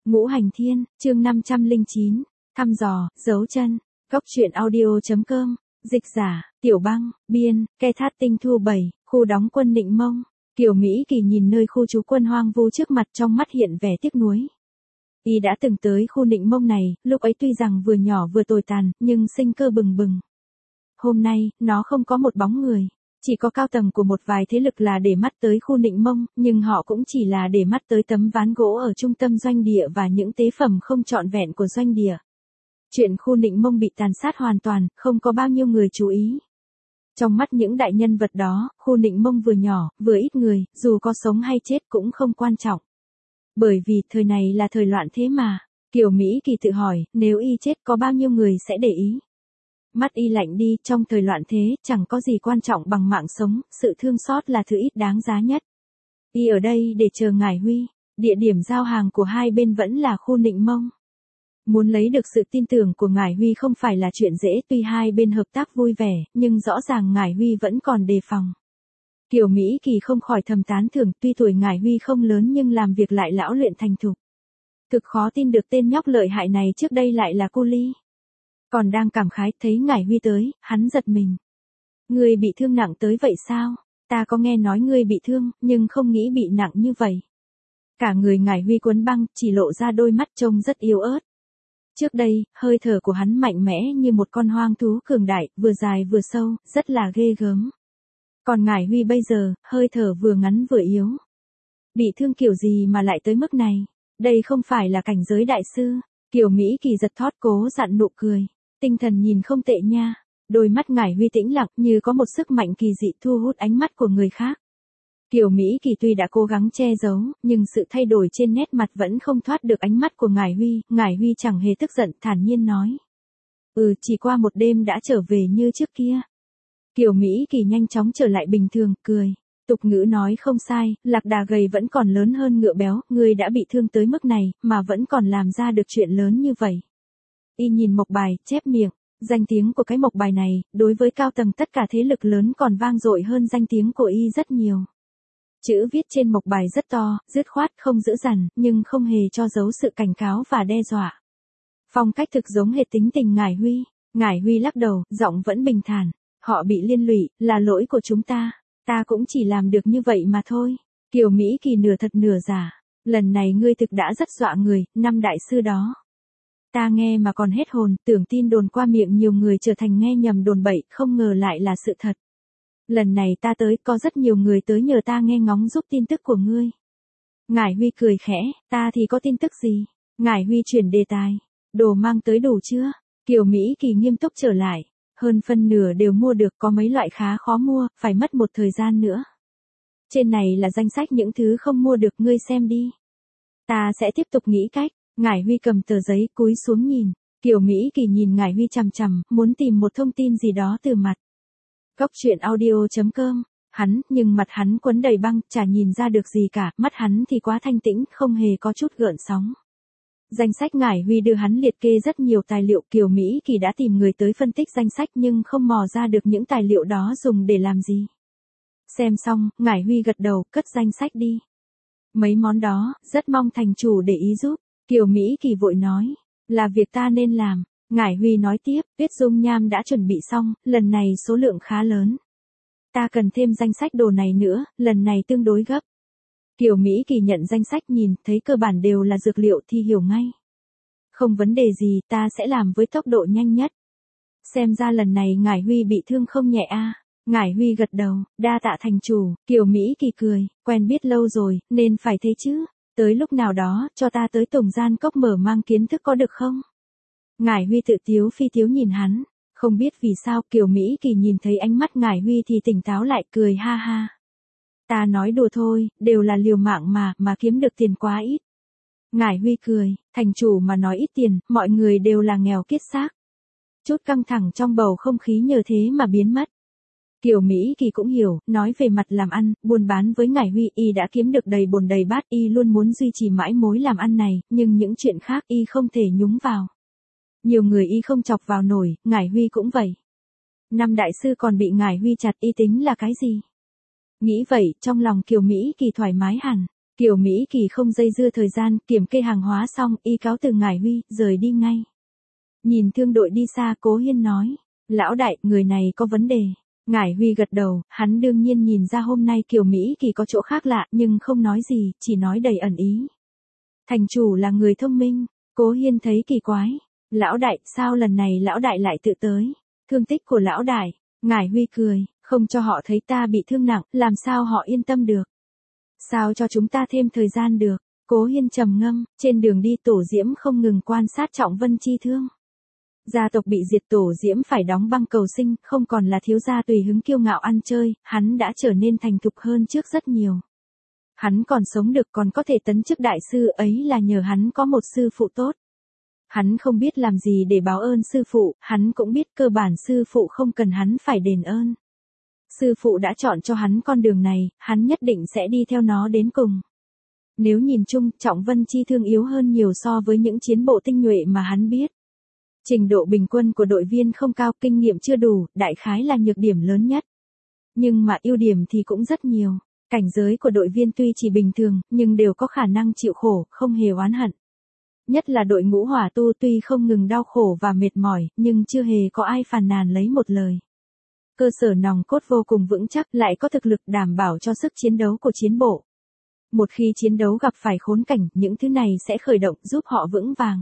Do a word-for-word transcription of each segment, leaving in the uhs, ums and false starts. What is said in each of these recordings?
Ngũ Hành Thiên, chương năm trăm lẻ chín, thăm dò, dấu chân, góc truyện audio.com, dịch giả, Tiểu Băng, biên, Ke Thát Tinh Thu bảy, khu đóng quân Nịnh Mông. Kiều Mỹ Kỳ nhìn nơi khu trú quân hoang vu trước mặt, trong mắt hiện vẻ tiếc nuối. Y đã từng tới khu Nịnh Mông này, lúc ấy tuy rằng vừa nhỏ vừa tồi tàn, nhưng sinh cơ bừng bừng. Hôm nay, nó không có một bóng người. Chỉ có cao tầng của một vài thế lực là để mắt tới khu Nịnh Mông, nhưng họ cũng chỉ là để mắt tới tấm ván gỗ ở trung tâm doanh địa và những tế phẩm không trọn vẹn của doanh địa. Chuyện khu Nịnh Mông bị tàn sát hoàn toàn, không có bao nhiêu người chú ý. Trong mắt những đại nhân vật đó, khu Nịnh Mông vừa nhỏ, vừa ít người, dù có sống hay chết cũng không quan trọng. Bởi vì thời này là thời loạn thế mà. Kiều Mỹ Kỳ tự hỏi, nếu y chết có bao nhiêu người sẽ để ý. Mắt y lạnh đi, trong thời loạn thế, chẳng có gì quan trọng bằng mạng sống, sự thương xót là thứ ít đáng giá nhất. Y ở đây để chờ Ngải Huy, địa điểm giao hàng của hai bên vẫn là khu Nịnh Mông. Muốn lấy được sự tin tưởng của Ngải Huy không phải là chuyện dễ, tuy hai bên hợp tác vui vẻ, nhưng rõ ràng Ngải Huy vẫn còn đề phòng. Kiều Mỹ Kỳ không khỏi thầm tán thưởng, tuy tuổi Ngải Huy không lớn nhưng làm việc lại lão luyện thành thục. Thực khó tin được tên nhóc lợi hại này trước đây lại là cu ly. Còn đang cảm khái, thấy Ngải Huy tới, hắn giật mình. Ngươi bị thương nặng tới vậy sao? Ta có nghe nói ngươi bị thương, nhưng không nghĩ bị nặng như vậy. Cả người Ngải Huy cuốn băng, chỉ lộ ra đôi mắt trông rất yếu ớt. Trước đây, hơi thở của hắn mạnh mẽ như một con hoang thú cường đại, vừa dài vừa sâu, rất là ghê gớm. Còn Ngải Huy bây giờ, hơi thở vừa ngắn vừa yếu. Bị thương kiểu gì mà lại tới mức này? Đây không phải là cảnh giới đại sư. Kiều Mỹ Kỳ giật thót cố dặn nụ cười. Tinh thần nhìn không tệ nha. Đôi mắt Ngải Huy tĩnh lặng như có một sức mạnh kỳ dị thu hút ánh mắt của người khác. Kiều Mỹ Kỳ tuy đã cố gắng che giấu, nhưng sự thay đổi trên nét mặt vẫn không thoát được ánh mắt của Ngải Huy. Ngải Huy chẳng hề tức giận, thản nhiên nói. Ừ, chỉ qua một đêm đã trở về như trước kia. Kiều Mỹ Kỳ nhanh chóng trở lại bình thường, cười. Tục ngữ nói không sai, lạc đà gầy vẫn còn lớn hơn ngựa béo, ngươi đã bị thương tới mức này, mà vẫn còn làm ra được chuyện lớn như vậy. Y nhìn mộc bài, chép miệng, danh tiếng của cái mộc bài này, đối với cao tầng tất cả thế lực lớn còn vang dội hơn danh tiếng của Y rất nhiều. Chữ viết trên mộc bài rất to, dứt khoát, không dữ dằn, nhưng không hề cho dấu sự cảnh cáo và đe dọa. Phong cách thực giống hệt tính tình Ngải Huy. Ngải Huy lắc đầu, giọng vẫn bình thản. Họ bị liên lụy, là lỗi của chúng ta. Ta cũng chỉ làm được như vậy mà thôi. Kiều Mỹ Kỳ nửa thật nửa giả. Lần này ngươi thực đã rất dọa người, năm đại sư đó. Ta nghe mà còn hết hồn, tưởng tin đồn qua miệng nhiều người trở thành nghe nhầm đồn bậy, không ngờ lại là sự thật. Lần này ta tới, có rất nhiều người tới nhờ ta nghe ngóng giúp tin tức của ngươi. Ngải Huy cười khẽ, ta thì có tin tức gì? Ngải Huy chuyển đề tài. Đồ mang tới đủ chưa? Kiều Mỹ Kỳ nghiêm túc trở lại. Hơn phân nửa đều mua được, có mấy loại khá khó mua, phải mất một thời gian nữa. Trên này là danh sách những thứ không mua được, ngươi xem đi. Ta sẽ tiếp tục nghĩ cách. Ngải Huy cầm tờ giấy, cúi xuống nhìn. Kiều Mỹ Kỳ nhìn Ngải Huy chằm chằm, muốn tìm một thông tin gì đó từ mặt. Góc truyện audio.com, hắn, nhưng mặt hắn quấn đầy băng, chả nhìn ra được gì cả, mắt hắn thì quá thanh tĩnh, không hề có chút gợn sóng. Danh sách Ngải Huy đưa hắn liệt kê rất nhiều tài liệu, Kiều Mỹ Kỳ đã tìm người tới phân tích danh sách nhưng không mò ra được những tài liệu đó dùng để làm gì. Xem xong, Ngải Huy gật đầu, cất danh sách đi. Mấy món đó, rất mong thành chủ để ý giúp. Kiều Mỹ Kỳ vội nói, là việc ta nên làm. Ngải Huy nói tiếp, Tuyết Dung Nham đã chuẩn bị xong, lần này số lượng khá lớn. Ta cần thêm danh sách đồ này nữa, lần này tương đối gấp. Kiều Mỹ Kỳ nhận danh sách nhìn, thấy cơ bản đều là dược liệu thì hiểu ngay. Không vấn đề gì, ta sẽ làm với tốc độ nhanh nhất. Xem ra lần này Ngải Huy bị thương không nhẹ a. À. Ngải Huy gật đầu, đa tạ thành chủ. Kiều Mỹ Kỳ cười, quen biết lâu rồi, nên phải thế chứ. Tới lúc nào đó, cho ta tới Tổng Gian Cốc mở mang kiến thức có được không? Ngải Huy tự tiếu phi tiếu nhìn hắn. Không biết vì sao Kiều Mỹ Kỳ nhìn thấy ánh mắt Ngải Huy thì tỉnh táo lại, cười ha ha. Ta nói đùa thôi, đều là liều mạng mà, mà kiếm được tiền quá ít. Ngải Huy cười, thành chủ mà nói ít tiền, mọi người đều là nghèo kiết xác. Chút căng thẳng trong bầu không khí nhờ thế mà biến mất. Kiều Mỹ Kỳ cũng hiểu, nói về mặt làm ăn, buôn bán với Ngải Huy, y đã kiếm được đầy bồn đầy bát, y luôn muốn duy trì mãi mối làm ăn này, nhưng những chuyện khác y không thể nhúng vào. Nhiều người y không chọc vào nổi, Ngải Huy cũng vậy. Năm đại sư còn bị Ngải Huy chặt, y tính là cái gì? Nghĩ vậy, trong lòng Kiều Mỹ Kỳ thoải mái hẳn. Kiều Mỹ Kỳ không dây dưa thời gian, kiểm kê hàng hóa xong, y cáo từ Ngải Huy, rời đi ngay. Nhìn thương đội đi xa, Cố Hiên nói, lão đại, người này có vấn đề. Ngải Huy gật đầu, hắn đương nhiên nhìn ra hôm nay Kiều Mỹ Kỳ có chỗ khác lạ, nhưng không nói gì, chỉ nói đầy ẩn ý. Thành chủ là người thông minh, Cố Hiên thấy kỳ quái. Lão đại, sao lần này lão đại lại tự tới? Thương tích của lão đại. Ngải Huy cười, không cho họ thấy ta bị thương nặng, làm sao họ yên tâm được? Sao cho chúng ta thêm thời gian được? Cố Hiên trầm ngâm, trên đường đi Tổ Diễm không ngừng quan sát Trọng Vân chi thương. Gia tộc bị diệt, Tổ Diễm phải đóng băng cầu sinh, không còn là thiếu gia tùy hứng kiêu ngạo ăn chơi, hắn đã trở nên thành thục hơn trước rất nhiều. Hắn còn sống được, còn có thể tấn chức đại sư, ấy là nhờ hắn có một sư phụ tốt. Hắn không biết làm gì để báo ơn sư phụ, hắn cũng biết cơ bản sư phụ không cần hắn phải đền ơn. Sư phụ đã chọn cho hắn con đường này, hắn nhất định sẽ đi theo nó đến cùng. Nếu nhìn chung, Trọng Vân chi thương yếu hơn nhiều so với những chiến bộ tinh nhuệ mà hắn biết. Trình độ bình quân của đội viên không cao, kinh nghiệm chưa đủ, đại khái là nhược điểm lớn nhất. Nhưng mà ưu điểm thì cũng rất nhiều. Cảnh giới của đội viên tuy chỉ bình thường, nhưng đều có khả năng chịu khổ, không hề oán hận. Nhất là đội ngũ hỏa tu tuy không ngừng đau khổ và mệt mỏi, nhưng chưa hề có ai phàn nàn lấy một lời. Cơ sở nòng cốt vô cùng vững chắc, lại có thực lực đảm bảo cho sức chiến đấu của chiến bộ. Một khi chiến đấu gặp phải khốn cảnh, những thứ này sẽ khởi động giúp họ vững vàng.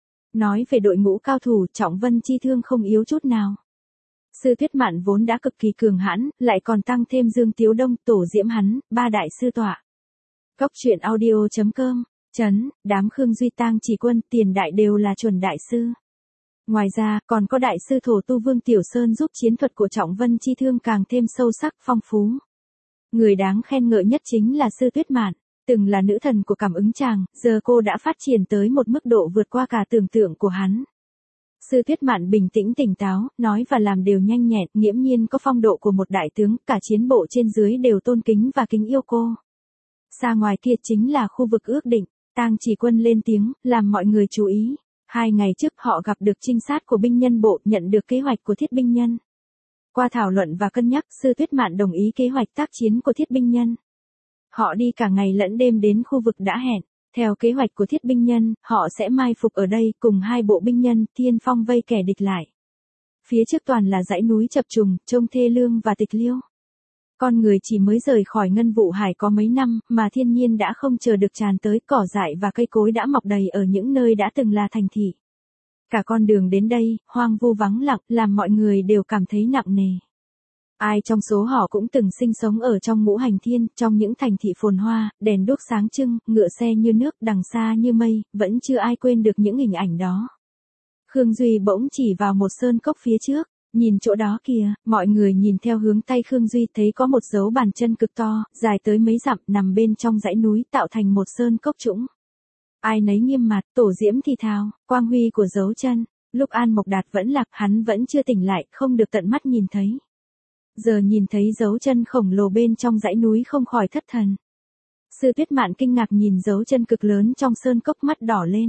Nói về đội ngũ cao thủ, Trọng Vân chi thương không yếu chút nào. Sư Tuyết Mạn vốn đã cực kỳ cường hãn, lại còn tăng thêm Dương Tiếu Đông, Tổ Diễm hắn, ba đại sư tọa. Góc truyện audio chấm com, chấn, đám Khương Duy Tang Chỉ Quân, Tiền Đại đều là chuẩn đại sư. Ngoài ra, còn có đại sư thổ tu Vương Tiểu Sơn giúp chiến thuật của Trọng Vân chi thương càng thêm sâu sắc, phong phú. Người đáng khen ngợi nhất chính là Sư Tuyết Mạn, từng là nữ thần của cảm ứng chàng, giờ cô đã phát triển tới một mức độ vượt qua cả tưởng tượng của hắn. Sư Tuyết Mạn bình tĩnh tỉnh táo, nói và làm đều nhanh nhẹn, nghiễm nhiên có phong độ của một đại tướng, cả chiến bộ trên dưới đều tôn kính và kính yêu cô. Xa ngoài kia chính là khu vực ước định, Tang Chỉ Quân lên tiếng, làm mọi người chú ý. Hai ngày trước họ gặp được trinh sát của binh nhân bộ, nhận được kế hoạch của thiết binh nhân. Qua thảo luận và cân nhắc, Sư Tuyết Mạn đồng ý kế hoạch tác chiến của thiết binh nhân. Họ đi cả ngày lẫn đêm đến khu vực đã hẹn. Theo kế hoạch của thiết binh nhân, họ sẽ mai phục ở đây cùng hai bộ binh nhân, tiên phong vây kẻ địch lại. Phía trước toàn là dãy núi chập trùng, trông thê lương và tịch liêu. Con người chỉ mới rời khỏi Ngân Vụ Hải có mấy năm, mà thiên nhiên đã không chờ được tràn tới, cỏ dại và cây cối đã mọc đầy ở những nơi đã từng là thành thị. Cả con đường đến đây, hoang vu vắng lặng, làm mọi người đều cảm thấy nặng nề. Ai trong số họ cũng từng sinh sống ở trong ngũ hành thiên, trong những thành thị phồn hoa, đèn đuốc sáng trưng, ngựa xe như nước, đằng xa như mây, vẫn chưa ai quên được những hình ảnh đó. Khương Duy bỗng chỉ vào một sơn cốc phía trước, nhìn chỗ đó kìa, mọi người nhìn theo hướng tay Khương Duy thấy có một dấu bàn chân cực to, dài tới mấy dặm, nằm bên trong dãy núi tạo thành một sơn cốc trũng. Ai nấy nghiêm mặt, Tổ Diễm thì thào, quang huy của dấu chân, lúc An Mộc Đạt vẫn lạc, hắn vẫn chưa tỉnh lại, không được tận mắt nhìn thấy. Giờ nhìn thấy dấu chân khổng lồ bên trong dãy núi không khỏi thất thần. Sư Tuyết Mạn kinh ngạc nhìn dấu chân cực lớn trong sơn cốc, mắt đỏ lên.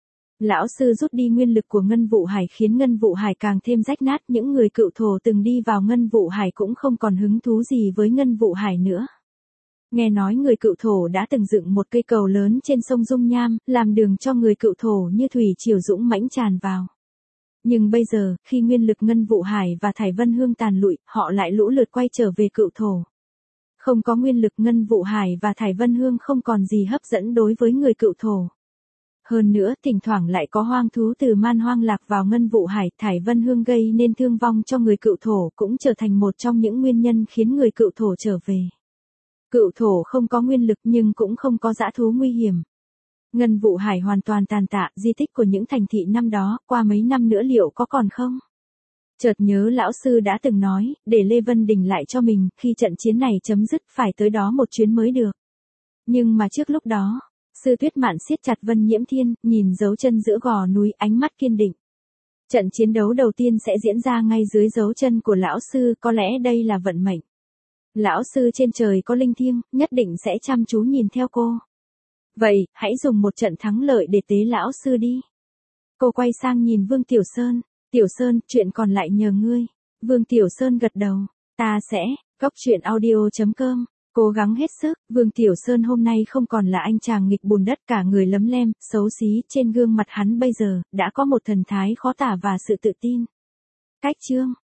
Lão sư rút đi nguyên lực của Ngân Vụ Hải khiến Ngân Vụ Hải càng thêm rách nát, những người cựu thổ từng đi vào Ngân Vụ Hải cũng không còn hứng thú gì với Ngân Vụ Hải nữa. Nghe nói người cựu thổ đã từng dựng một cây cầu lớn trên sông Dung Nham, làm đường cho người cựu thổ như thủy triều dũng mãnh tràn vào. Nhưng bây giờ, khi nguyên lực Ngân Vụ Hải và Thải Vân Hương tàn lụi, họ lại lũ lượt quay trở về cựu thổ. Không có nguyên lực Ngân Vụ Hải và Thải Vân Hương không còn gì hấp dẫn đối với người cựu thổ. Hơn nữa, thỉnh thoảng lại có hoang thú từ man hoang lạc vào Ngân Vụ Hải, Thải Vân Hương gây nên thương vong cho người cựu thổ, cũng trở thành một trong những nguyên nhân khiến người cựu thổ trở về. Cựu thổ không có nguyên lực nhưng cũng không có dã thú nguy hiểm. Ngân Vụ Hải hoàn toàn tàn tạ, di tích của những thành thị năm đó, qua mấy năm nữa liệu có còn không? Chợt nhớ lão sư đã từng nói, để Lê Vân Đình lại cho mình, khi trận chiến này chấm dứt phải tới đó một chuyến mới được. Nhưng mà trước lúc đó, Sư Tuyết Mạn siết chặt Vân Nhiễm Thiên, nhìn dấu chân giữa gò núi, ánh mắt kiên định. Trận chiến đấu đầu tiên sẽ diễn ra ngay dưới dấu chân của lão sư, có lẽ đây là vận mệnh. Lão sư trên trời có linh thiêng, nhất định sẽ chăm chú nhìn theo cô. Vậy, hãy dùng một trận thắng lợi để tế lão sư đi. Cô quay sang nhìn Vương Tiểu Sơn. Tiểu Sơn, chuyện còn lại nhờ ngươi. Vương Tiểu Sơn gật đầu. Ta sẽ, góc truyện audio chấm com. Cố gắng hết sức, Vương Tiểu Sơn hôm nay không còn là anh chàng nghịch bùn đất cả người lấm lem, xấu xí, trên gương mặt hắn bây giờ, đã có một thần thái khó tả và sự tự tin. Cách chương